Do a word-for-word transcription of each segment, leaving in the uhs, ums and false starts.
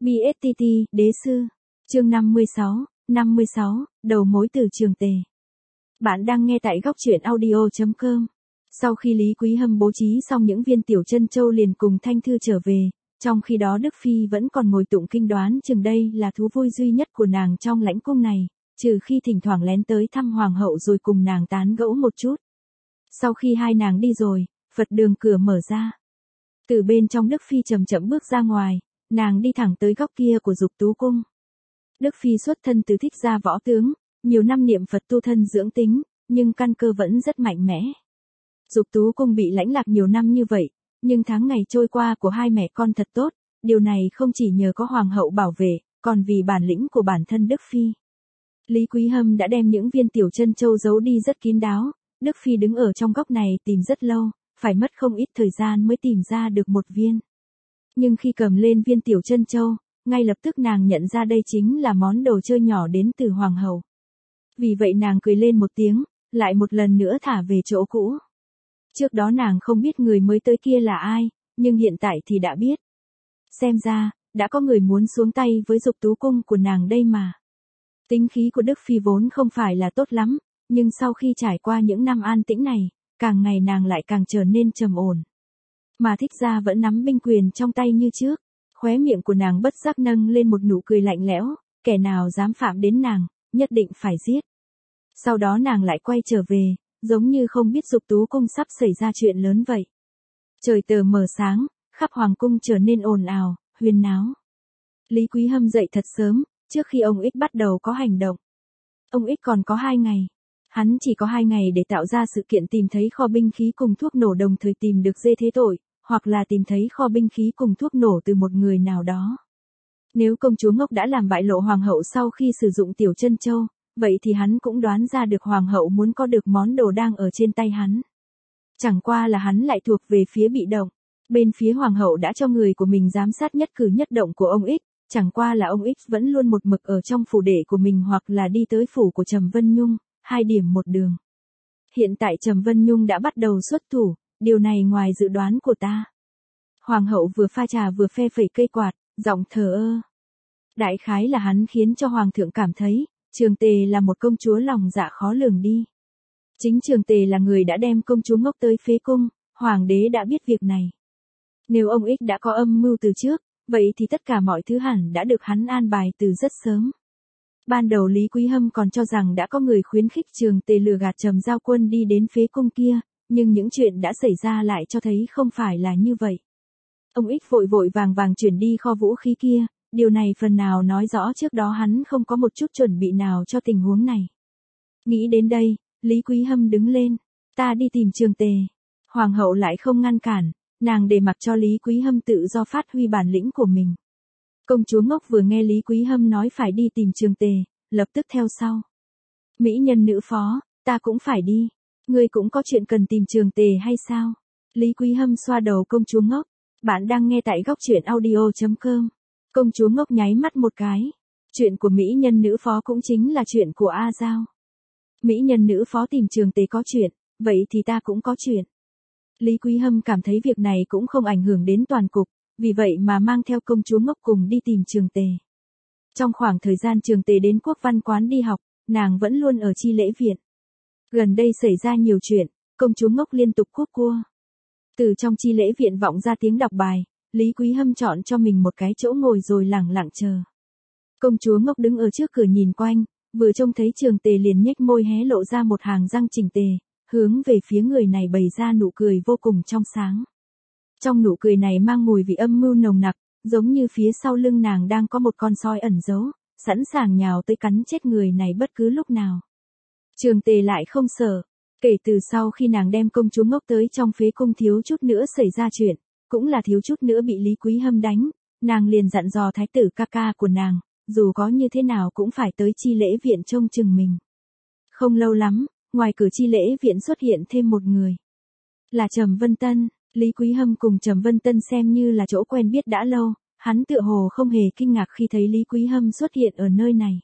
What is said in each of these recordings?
bê ét tê tê, Đế sư. Chương năm mươi sáu, năm mươi sáu, đầu mối từ Trường Tề. Bạn đang nghe tại góc truyện audio chấm com. Sau khi Lý Quý Hâm bố trí xong những viên tiểu chân châu liền cùng Thanh Thư trở về, trong khi đó Đức Phi vẫn còn ngồi tụng kinh đoán chừng đây là thú vui duy nhất của nàng trong lãnh cung này, trừ khi thỉnh thoảng lén tới thăm hoàng hậu rồi cùng nàng tán gẫu một chút. Sau khi hai nàng đi rồi, Phật đường cửa mở ra. Từ bên trong Đức Phi chậm chậm bước ra ngoài, nàng đi thẳng tới góc kia của Dục Tú cung. Đức Phi xuất thân từ Thích gia võ tướng, nhiều năm niệm Phật tu thân dưỡng tính, nhưng căn cơ vẫn rất mạnh mẽ. Dục Tú cung bị lãnh lạc nhiều năm như vậy, nhưng tháng ngày trôi qua của hai mẹ con thật tốt, điều này không chỉ nhờ có hoàng hậu bảo vệ, còn vì bản lĩnh của bản thân Đức Phi. Lý Quý Hâm đã đem những viên tiểu chân châu giấu đi rất kín đáo, Đức Phi đứng ở trong góc này tìm rất lâu, phải mất không ít thời gian mới tìm ra được một viên. Nhưng khi cầm lên viên tiểu chân châu, ngay lập tức nàng nhận ra đây chính là món đồ chơi nhỏ đến từ hoàng hậu. Vì vậy nàng cười lên một tiếng, lại một lần nữa thả về chỗ cũ. Trước đó nàng không biết người mới tới kia là ai, nhưng hiện tại thì đã biết. Xem ra, đã có người muốn xuống tay với Dục Tú cung của nàng đây mà. Tính khí của Đức Phi vốn không phải là tốt lắm, nhưng sau khi trải qua những năm an tĩnh này, càng ngày nàng lại càng trở nên trầm ổn. Mà Thích gia vẫn nắm binh quyền trong tay như trước, khóe miệng của nàng bất giác nâng lên một nụ cười lạnh lẽo, kẻ nào dám phạm đến nàng, nhất định phải giết. Sau đó nàng lại quay trở về, giống như không biết Dục Tú cung sắp xảy ra chuyện lớn vậy. Trời tờ mờ sáng, khắp hoàng cung trở nên ồn ào, huyên náo. Lý Quý Hâm dậy thật sớm, trước khi ông Ích bắt đầu có hành động. Ông Ích còn có hai ngày. Hắn chỉ có hai ngày để tạo ra sự kiện tìm thấy kho binh khí cùng thuốc nổ đồng thời tìm được Dê Thế Tội, hoặc là tìm thấy kho binh khí cùng thuốc nổ từ một người nào đó. Nếu công chúa ngốc đã làm bại lộ hoàng hậu sau khi sử dụng tiểu chân châu, vậy thì hắn cũng đoán ra được hoàng hậu muốn có được món đồ đang ở trên tay hắn. Chẳng qua là hắn lại thuộc về phía bị động. Bên phía hoàng hậu đã cho người của mình giám sát nhất cử nhất động của ông Ích, chẳng qua là ông Ích vẫn luôn một mực ở trong phủ đệ của mình hoặc là đi tới phủ của Trầm Vân Nhung, hai điểm một đường. Hiện tại Trầm Vân Nhung đã bắt đầu xuất thủ, điều này ngoài dự đoán của ta. Hoàng hậu vừa pha trà vừa phe phẩy cây quạt, giọng thờ ơ. Đại khái là hắn khiến cho hoàng thượng cảm thấy, Trường Tề là một công chúa lòng dạ khó lường đi. Chính Trường Tề là người đã đem công chúa ngốc tới phế cung, hoàng đế đã biết việc này. Nếu ông Ích đã có âm mưu từ trước, vậy thì tất cả mọi thứ hẳn đã được hắn an bài từ rất sớm. Ban đầu Lý Quý Hâm còn cho rằng đã có người khuyến khích Trường Tề lừa gạt Trầm Giao Quân đi đến phế cung kia, nhưng những chuyện đã xảy ra lại cho thấy không phải là như vậy. Ông Ích vội vội vàng vàng chuyển đi kho vũ khí kia, điều này phần nào nói rõ trước đó hắn không có một chút chuẩn bị nào cho tình huống này. Nghĩ đến đây, Lý Quý Hâm đứng lên, ta đi tìm Trường Tề. Hoàng hậu lại không ngăn cản, nàng để mặc cho Lý Quý Hâm tự do phát huy bản lĩnh của mình. Công chúa ngốc vừa nghe Lý Quý Hâm nói phải đi tìm Trường Tề, lập tức theo sau. Mỹ nhân nữ phó, ta cũng phải đi. Ngươi cũng có chuyện cần tìm Trường Tề hay sao? Lý Quý Hâm xoa đầu công chúa ngốc. Bạn đang nghe tại góc truyện audio chấm com. Công chúa ngốc nháy mắt một cái. Chuyện của Mỹ nhân nữ phó cũng chính là chuyện của A Giao. Mỹ nhân nữ phó tìm Trường Tề có chuyện, vậy thì ta cũng có chuyện. Lý Quý Hâm cảm thấy việc này cũng không ảnh hưởng đến toàn cục, vì vậy mà mang theo công chúa ngốc cùng đi tìm Trường Tề. Trong khoảng thời gian Trường Tề đến Quốc Văn quán đi học, nàng vẫn luôn ở Chi Lễ viện. Gần đây xảy ra nhiều chuyện, công chúa ngốc liên tục cúp cua. Từ trong Chi Lễ viện vọng ra tiếng đọc bài, Lý Quý Hâm chọn cho mình một cái chỗ ngồi rồi lẳng lặng chờ. Công chúa ngốc đứng ở trước cửa nhìn quanh, vừa trông thấy Trường Tề liền nhếch môi hé lộ ra một hàng răng chỉnh tề, hướng về phía người này bày ra nụ cười vô cùng trong sáng. Trong nụ cười này mang mùi vị âm mưu nồng nặc, giống như phía sau lưng nàng đang có một con sói ẩn giấu, sẵn sàng nhào tới cắn chết người này bất cứ lúc nào. Trường Tề lại không sợ, kể từ sau khi nàng đem công chúa ngốc tới trong phế cung thiếu chút nữa xảy ra chuyện, cũng là thiếu chút nữa bị Lý Quý Hâm đánh, nàng liền dặn dò thái tử ca ca của nàng, dù có như thế nào cũng phải tới Chi Lễ viện trông chừng mình. Không lâu lắm, ngoài cửa Chi Lễ viện xuất hiện thêm một người. Là Trầm Vân Tân. Lý Quý Hâm cùng Trầm Vân Tân xem như là chỗ quen biết đã lâu, hắn tựa hồ không hề kinh ngạc khi thấy Lý Quý Hâm xuất hiện ở nơi này.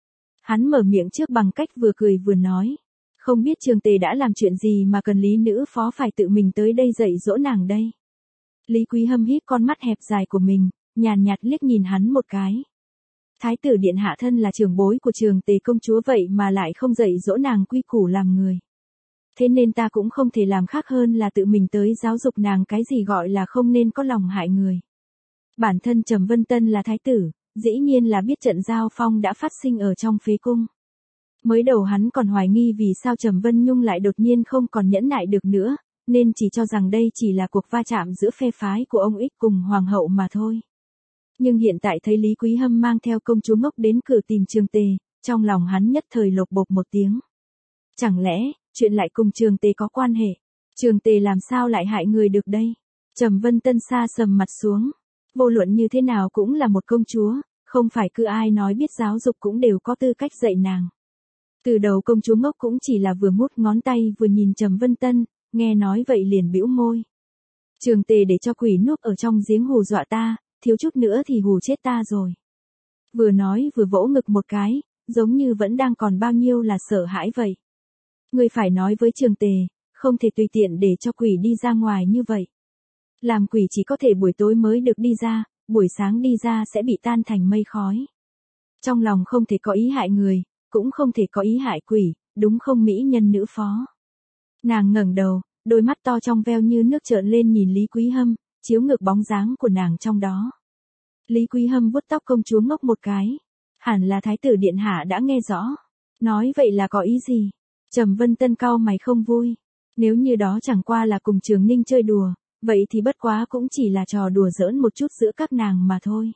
Hắn mở miệng trước bằng cách vừa cười vừa nói, không biết Trường Tề đã làm chuyện gì mà cần Lý nữ phó phải tự mình tới đây dạy dỗ nàng đây. Lý Quý Hâm híp con mắt hẹp dài của mình, nhàn nhạt liếc nhìn hắn một cái. Thái tử điện hạ thân là trưởng bối của Trường Tề công chúa vậy mà lại không dạy dỗ nàng quy củ làm người. Thế nên ta cũng không thể làm khác hơn là tự mình tới giáo dục nàng cái gì gọi là không nên có lòng hại người. Bản thân Trầm Vân Tân là thái tử, dĩ nhiên là biết trận giao phong đã phát sinh ở trong phế cung. Mới đầu hắn còn hoài nghi vì sao Trầm Vân Nhung lại đột nhiên không còn nhẫn nại được nữa, nên chỉ cho rằng đây chỉ là cuộc va chạm giữa phe phái của ông Ích cùng hoàng hậu mà thôi. Nhưng hiện tại thấy Lý Quý Hâm mang theo công chúa ngốc đến cửa tìm Trường Tề, trong lòng hắn nhất thời lột bột một tiếng. Chẳng lẽ, chuyện lại cùng Trường Tề có quan hệ? Trường Tề làm sao lại hại người được đây? Trầm Vân Tân sa sầm mặt xuống. Vô luận như thế nào cũng là một công chúa, không phải cứ ai nói biết giáo dục cũng đều có tư cách dạy nàng. Từ đầu công chúa ngốc cũng chỉ là vừa mút ngón tay vừa nhìn Trầm Vân Tân, nghe nói vậy liền bĩu môi. Trường Tề để cho quỷ núp ở trong giếng hù dọa ta, thiếu chút nữa thì hù chết ta rồi. Vừa nói vừa vỗ ngực một cái, giống như vẫn đang còn bao nhiêu là sợ hãi vậy. Ngươi phải nói với Trường Tề, không thể tùy tiện để cho quỷ đi ra ngoài như vậy. Làm quỷ chỉ có thể buổi tối mới được đi ra, buổi sáng đi ra sẽ bị tan thành mây khói. Trong lòng không thể có ý hại người, cũng không thể có ý hại quỷ, đúng không mỹ nhân nữ phó? Nàng ngẩng đầu, đôi mắt to trong veo như nước trợn lên nhìn Lý Quý Hâm, chiếu ngược bóng dáng của nàng trong đó. Lý Quý Hâm vuốt tóc công chúa ngốc một cái. Hẳn là thái tử điện hạ đã nghe rõ. Nói vậy là có ý gì? Trầm Vân Tân cau mày không vui. Nếu như đó chẳng qua là cùng Trường Ninh chơi đùa, vậy thì bất quá cũng chỉ là trò đùa giỡn một chút giữa các nàng mà thôi.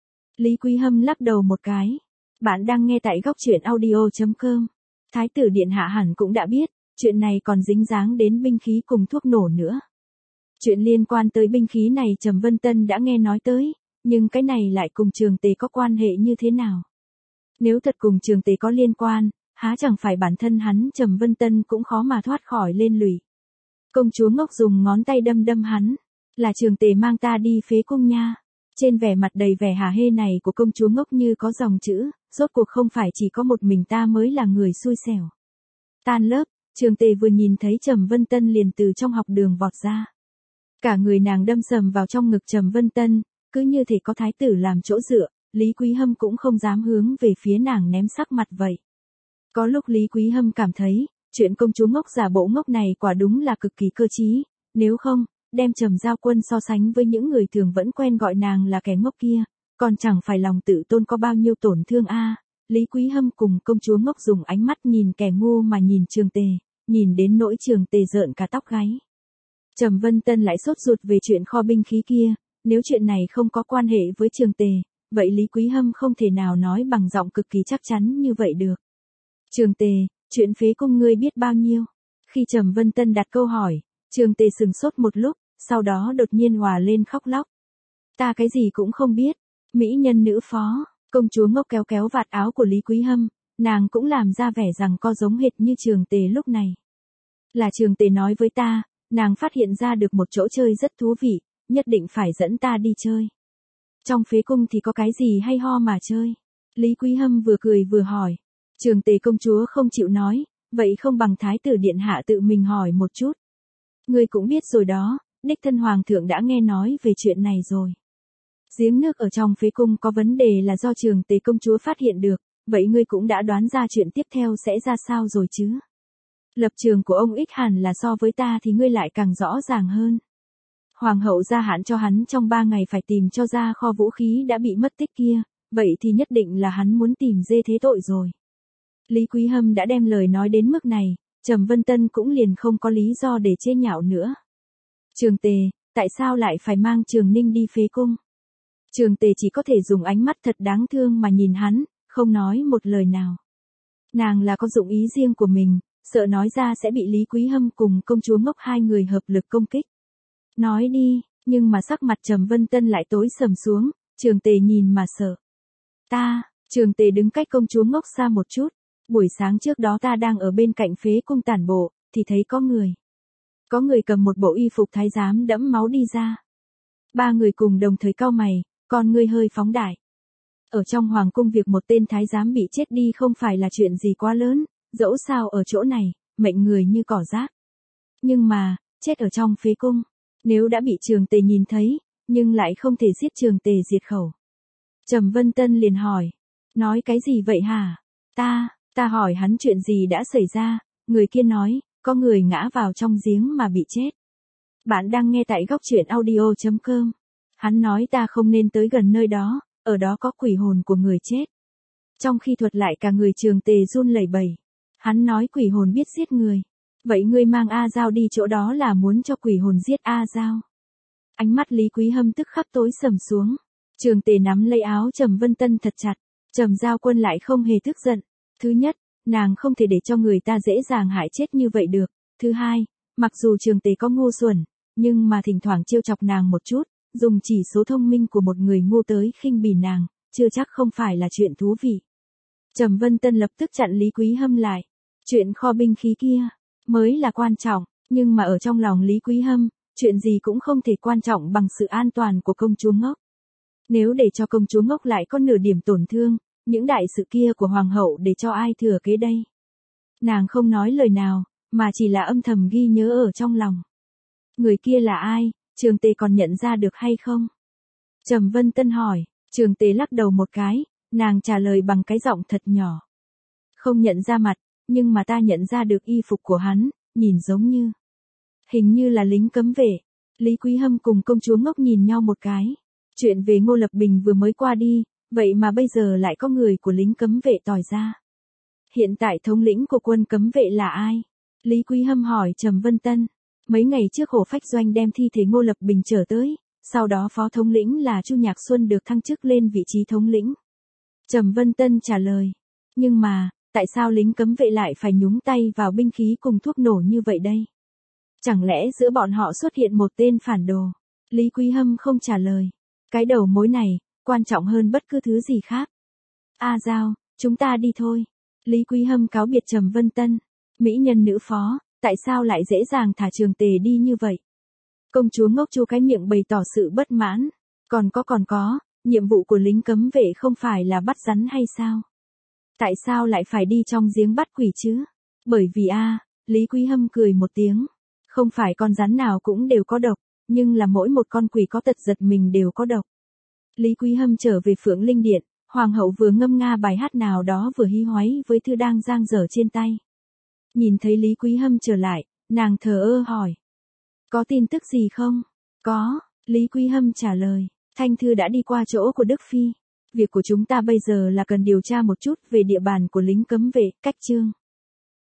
Lý Quý Hâm lắc đầu một cái. Bạn đang nghe tại góc truyện audio chấm com. Thái tử điện hạ hẳn cũng đã biết, chuyện này còn dính dáng đến binh khí cùng thuốc nổ nữa. Chuyện liên quan tới binh khí này Trầm Vân Tân đã nghe nói tới, nhưng cái này lại cùng Trường Tề có quan hệ như thế nào? Nếu thật cùng Trường Tề có liên quan, há chẳng phải bản thân hắn Trầm Vân Tân cũng khó mà thoát khỏi lên lụy. Công chúa ngốc dùng ngón tay đâm đâm hắn, là Trường Tề mang ta đi phế cung nha. Trên vẻ mặt đầy vẻ hả hê này của công chúa ngốc như có dòng chữ, rốt cuộc không phải chỉ có một mình ta mới là người xui xẻo. Tan lớp, Trường Tề vừa nhìn thấy Trầm Vân Tân liền từ trong học đường vọt ra. Cả người nàng đâm sầm vào trong ngực Trầm Vân Tân, cứ như thể có thái tử làm chỗ dựa, Lý Quý Hâm cũng không dám hướng về phía nàng ném sắc mặt vậy. Có lúc Lý Quý Hâm cảm thấy, chuyện công chúa ngốc giả bộ ngốc này quả đúng là cực kỳ cơ trí, nếu không, đem Trầm Giao Quân so sánh với những người thường vẫn quen gọi nàng là kẻ ngốc kia, còn chẳng phải lòng tự tôn có bao nhiêu tổn thương a. Lý Quý Hâm cùng công chúa ngốc dùng ánh mắt nhìn kẻ ngu mà nhìn Trường Tề, nhìn đến nỗi Trường Tề rợn cả tóc gáy. Trầm Vân Tân lại sốt ruột về chuyện kho binh khí kia, nếu chuyện này không có quan hệ với Trường Tề, vậy Lý Quý Hâm không thể nào nói bằng giọng cực kỳ chắc chắn như vậy được. Trường Tề, chuyện phế cung ngươi biết bao nhiêu? Khi Trầm Vân Tân đặt câu hỏi, Trường Tề sừng sốt một lúc, sau đó đột nhiên hòa lên khóc lóc. Ta cái gì cũng không biết, mỹ nhân nữ phó. Công chúa ngốc kéo kéo vạt áo của Lý Quý Hâm, nàng cũng làm ra vẻ rằng co giống hệt như Trường Tề lúc này. Là Trường Tề nói với ta, nàng phát hiện ra được một chỗ chơi rất thú vị, nhất định phải dẫn ta đi chơi. Trong phế cung thì có cái gì hay ho mà chơi? Lý Quý Hâm vừa cười vừa hỏi. Trường Tề công chúa không chịu nói, vậy không bằng thái tử điện hạ tự mình hỏi một chút. Ngươi cũng biết rồi đó, đích thân hoàng thượng đã nghe nói về chuyện này rồi. Giếng nước ở trong phế cung có vấn đề là do Trường Tề công chúa phát hiện được, vậy ngươi cũng đã đoán ra chuyện tiếp theo sẽ ra sao rồi chứ? Lập trường của ông Ích hẳn là so với ta thì ngươi lại càng rõ ràng hơn. Hoàng hậu gia hạn cho hắn trong ba ngày phải tìm cho ra kho vũ khí đã bị mất tích kia, vậy thì nhất định là hắn muốn tìm dê thế tội rồi. Lý Quý Hâm đã đem lời nói đến mức này, Trầm Vân Tân cũng liền không có lý do để chế nhạo nữa. Trường Tề, tại sao lại phải mang Trường Ninh đi phế cung? Trường Tề chỉ có thể dùng ánh mắt thật đáng thương mà nhìn hắn, không nói một lời nào. Nàng là có dụng ý riêng của mình, sợ nói ra sẽ bị Lý Quý Hâm cùng công chúa ngốc hai người hợp lực công kích. Nói đi, nhưng mà sắc mặt Trầm Vân Tân lại tối sầm xuống, Trường Tề nhìn mà sợ. Ta, Trường Tề đứng cách công chúa ngốc xa một chút, buổi sáng trước đó ta đang ở bên cạnh phế cung tản bộ, thì thấy có người. Có người cầm một bộ y phục thái giám đẫm máu đi ra. Ba người cùng đồng thời cau mày, con ngươi hơi phóng đại. Ở trong hoàng cung việc một tên thái giám bị chết đi không phải là chuyện gì quá lớn, dẫu sao ở chỗ này, mệnh người như cỏ rác. Nhưng mà, chết ở trong phế cung, nếu đã bị Trường Tề nhìn thấy, nhưng lại không thể giết Trường Tề diệt khẩu. Trầm Vân Tân liền hỏi, nói cái gì vậy hả? Ta, ta hỏi hắn chuyện gì đã xảy ra, người kia nói, có người ngã vào trong giếng mà bị chết. Bạn đang nghe tại góc truyện audio chấm com. Hắn nói ta không nên tới gần nơi đó, ở đó có quỷ hồn của người chết. Trong khi thuật lại cả người Trường Tề run lẩy bẩy. Hắn nói quỷ hồn biết giết người. Vậy ngươi mang A Giao đi chỗ đó là muốn cho quỷ hồn giết A Giao. Ánh mắt Lý Quý Hâm tức khắc tối sầm xuống. Trường Tề nắm lấy áo Trầm Vân Tân thật chặt. Trầm Giao Quân lại không hề tức giận. Thứ nhất, nàng không thể để cho người ta dễ dàng hại chết như vậy được. Thứ hai, mặc dù Trường Tề có ngu xuẩn, nhưng mà thỉnh thoảng trêu chọc nàng một chút, dùng chỉ số thông minh của một người ngu tới khinh bỉ nàng, chưa chắc không phải là chuyện thú vị. Trầm Vân Tân lập tức chặn Lý Quý Hâm lại. Chuyện kho binh khí kia mới là quan trọng, nhưng mà ở trong lòng Lý Quý Hâm, chuyện gì cũng không thể quan trọng bằng sự an toàn của công chúa ngốc. Nếu để cho công chúa ngốc lại có nửa điểm tổn thương, những đại sự kia của hoàng hậu để cho ai thừa kế đây? Nàng không nói lời nào, mà chỉ là âm thầm ghi nhớ ở trong lòng. Người kia là ai, Trường Tề còn nhận ra được hay không? Trầm Vân Tân hỏi. Trường Tề lắc đầu một cái, nàng trả lời bằng cái giọng thật nhỏ. Không nhận ra mặt, nhưng mà ta nhận ra được y phục của hắn, nhìn giống như. Hình như là lính cấm vệ. Lý Quý Hâm cùng công chúa ngốc nhìn nhau một cái. Chuyện về Ngô Lập Bình vừa mới qua đi, vậy mà bây giờ lại có người của lính cấm vệ tỏi ra. Hiện tại thống lĩnh của quân cấm vệ là ai? Lý Quý Hâm hỏi Trầm Vân Tân. Mấy ngày trước Hồ Phách Doanh đem thi thể Ngô Lập Bình trở tới, sau đó phó thống lĩnh là Chu Nhạc Xuân được thăng chức lên vị trí thống lĩnh. Trầm Vân Tân trả lời. Nhưng mà, tại sao lính cấm vệ lại phải nhúng tay vào binh khí cùng thuốc nổ như vậy đây? Chẳng lẽ giữa bọn họ xuất hiện một tên phản đồ? Lý Quý Hâm không trả lời. Cái đầu mối này, quan trọng hơn bất cứ thứ gì khác. A Giao, chúng ta đi thôi. Lý Quý Hâm cáo biệt Trầm Vân Tân. Mỹ nhân nữ phó, tại sao lại dễ dàng thả Trường Tề đi như vậy? Công chúa ngốc chu cái miệng bày tỏ sự bất mãn. Còn có còn có, nhiệm vụ của lính cấm vệ không phải là bắt rắn hay sao? Tại sao lại phải đi trong giếng bắt quỷ chứ? Bởi vì a, Lý Quý Hâm cười một tiếng. Không phải con rắn nào cũng đều có độc, nhưng là mỗi một con quỷ có tật giật mình đều có độc. Lý Quý Hâm trở về Phượng Linh Điện, hoàng hậu vừa ngâm nga bài hát nào đó vừa hí hoáy với thư đang dang dở trên tay. Nhìn thấy Lý Quý Hâm trở lại, nàng thờ ơ hỏi. Có tin tức gì không? Có, Lý Quý Hâm trả lời. Thanh thư đã đi qua chỗ của Đức Phi. Việc của chúng ta bây giờ là cần điều tra một chút về địa bàn của lính cấm vệ, cách chương.